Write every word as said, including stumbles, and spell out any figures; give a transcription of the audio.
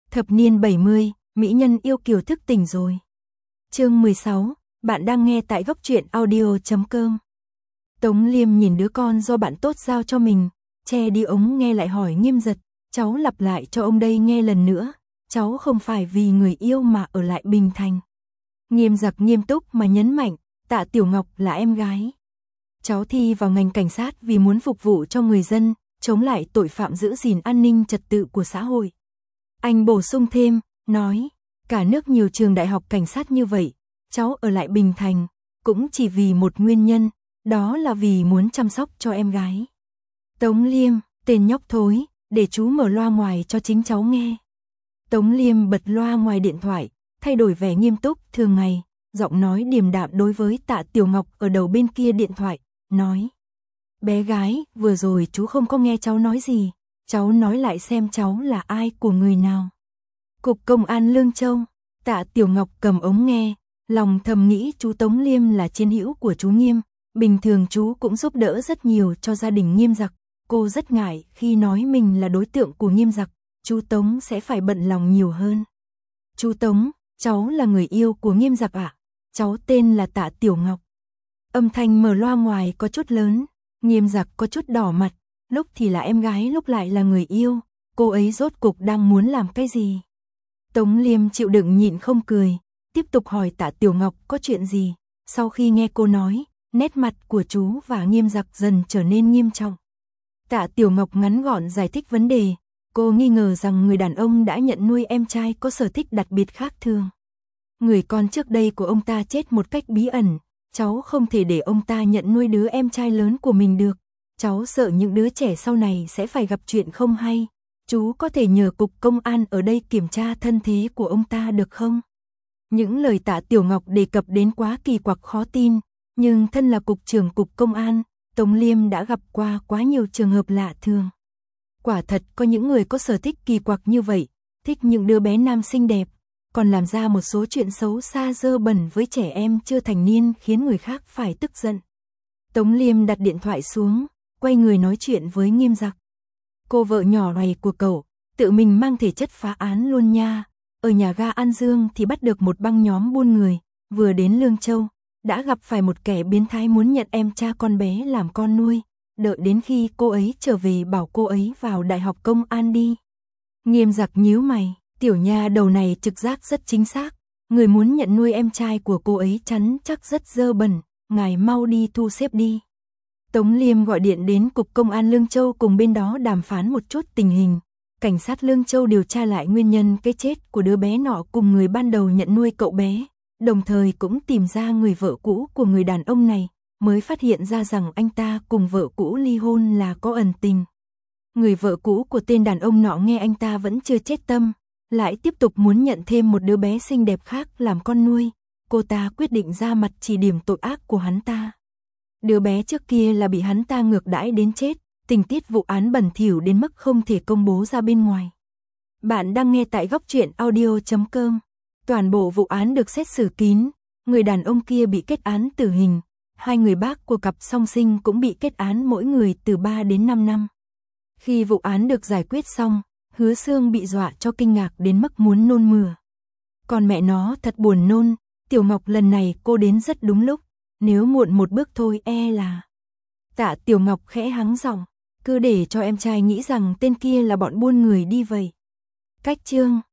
Thập niên bảy mươi, mỹ nhân yêu kiều thức tỉnh rồi. Chương mười sáu, bạn đang nghe tại góc truyện audio chấm com. Tống Liêm nhìn đứa con do bạn tốt giao cho mình, che đi ống nghe lại hỏi Nghiêm Giật, cháu lặp lại cho ông đây nghe lần nữa, cháu không phải vì người yêu mà ở lại Bình Thành. Nghiêm Giật nghiêm túc mà nhấn mạnh, Tạ Tiểu Ngọc là em gái. Cháu thi vào ngành cảnh sát vì muốn phục vụ cho người dân, chống lại tội phạm, giữ gìn an ninh trật tự của xã hội. Anh bổ sung thêm, nói, cả nước nhiều trường đại học cảnh sát như vậy, cháu ở lại Bình Thành, cũng chỉ vì một nguyên nhân, đó là vì muốn chăm sóc cho em gái. Tống Liêm, tên nhóc thối, để chú mở loa ngoài cho chính cháu nghe. Tống Liêm bật loa ngoài điện thoại, thay đổi vẻ nghiêm túc thường ngày, giọng nói điềm đạm đối với Tạ Tiểu Ngọc ở đầu bên kia điện thoại, nói. Bé gái, vừa rồi chú không có nghe cháu nói gì, cháu nói lại xem cháu là ai của người nào. Cục Công an Lương Châu. Tạ Tiểu Ngọc cầm ống nghe, lòng thầm nghĩ chú Tống Liêm là chiến hữu của chú Nghiêm, bình thường chú cũng giúp đỡ rất nhiều cho gia đình Nghiêm Giặc, cô rất ngại khi nói mình là đối tượng của Nghiêm Giặc, chú Tống sẽ phải bận lòng nhiều hơn. Chú Tống, cháu là người yêu của Nghiêm Giặc ạ, cháu tên là Tạ Tiểu Ngọc. Âm thanh mở loa ngoài có chút lớn, Nghiêm Giặc có chút đỏ mặt, lúc thì là em gái lúc lại là người yêu, cô ấy rốt cục đang muốn làm cái gì? Tống Liêm chịu đựng nhịn không cười, tiếp tục hỏi Tạ Tiểu Ngọc có chuyện gì, sau khi nghe cô nói, nét mặt của chú và Nghiêm Giặc dần trở nên nghiêm trọng. Tạ Tiểu Ngọc ngắn gọn giải thích vấn đề, cô nghi ngờ rằng người đàn ông đã nhận nuôi em trai có sở thích đặc biệt khác thường. Người con trước đây của ông ta chết một cách bí ẩn, cháu không thể để ông ta nhận nuôi đứa em trai lớn của mình được, cháu sợ những đứa trẻ sau này sẽ phải gặp chuyện không hay. Chú có thể nhờ cục công an ở đây kiểm tra thân thế của ông ta được không? Những lời Tạ Tiểu Ngọc đề cập đến quá kỳ quặc khó tin, nhưng thân là cục trưởng cục công an, Tống Liêm đã gặp qua quá nhiều trường hợp lạ thường. Quả thật có những người có sở thích kỳ quặc như vậy, thích những đứa bé nam xinh đẹp, còn làm ra một số chuyện xấu xa dơ bẩn với trẻ em chưa thành niên khiến người khác phải tức giận. Tống Liêm đặt điện thoại xuống, quay người nói chuyện với Nghiêm Giặc. Cô vợ nhỏ này của cậu, tự mình mang thể chất phá án luôn nha. Ở nhà ga An Dương thì bắt được một băng nhóm buôn người, vừa đến Lương Châu, đã gặp phải một kẻ biến thái muốn nhận em cha con bé làm con nuôi, đợi đến khi cô ấy trở về bảo cô ấy vào đại học công an đi. Nghiêm Giặc nhíu mày, tiểu nha đầu này trực giác rất chính xác, người muốn nhận nuôi em trai của cô ấy chắn chắc rất dơ bẩn, ngài mau đi thu xếp đi. Tống Liêm gọi điện đến Cục Công an Lương Châu cùng bên đó đàm phán một chút tình hình. Cảnh sát Lương Châu điều tra lại nguyên nhân cái chết của đứa bé nọ cùng người ban đầu nhận nuôi cậu bé, đồng thời cũng tìm ra người vợ cũ của người đàn ông này, mới phát hiện ra rằng anh ta cùng vợ cũ ly hôn là có ẩn tình. Người vợ cũ của tên đàn ông nọ nghe anh ta vẫn chưa chết tâm, lại tiếp tục muốn nhận thêm một đứa bé xinh đẹp khác làm con nuôi, cô ta quyết định ra mặt chỉ điểm tội ác của hắn ta. Đứa bé trước kia là bị hắn ta ngược đãi đến chết, tình tiết vụ án bẩn thỉu đến mức không thể công bố ra bên ngoài. Bạn đang nghe tại góc truyện audio chấm com. Toàn bộ vụ án được xét xử kín, người đàn ông kia bị kết án tử hình, hai người bác của cặp song sinh cũng bị kết án mỗi người từ ba đến năm năm. Khi vụ án được giải quyết xong, Hứa Sương bị dọa cho kinh ngạc đến mức muốn nôn mửa. Còn mẹ nó thật buồn nôn, Tiểu Ngọc lần này cô đến rất đúng lúc. Nếu muộn một bước thôi e là... Tạ Tiểu Ngọc khẽ hắng giọng, cứ để cho em trai nghĩ rằng tên kia là bọn buôn người đi vậy. Cách chương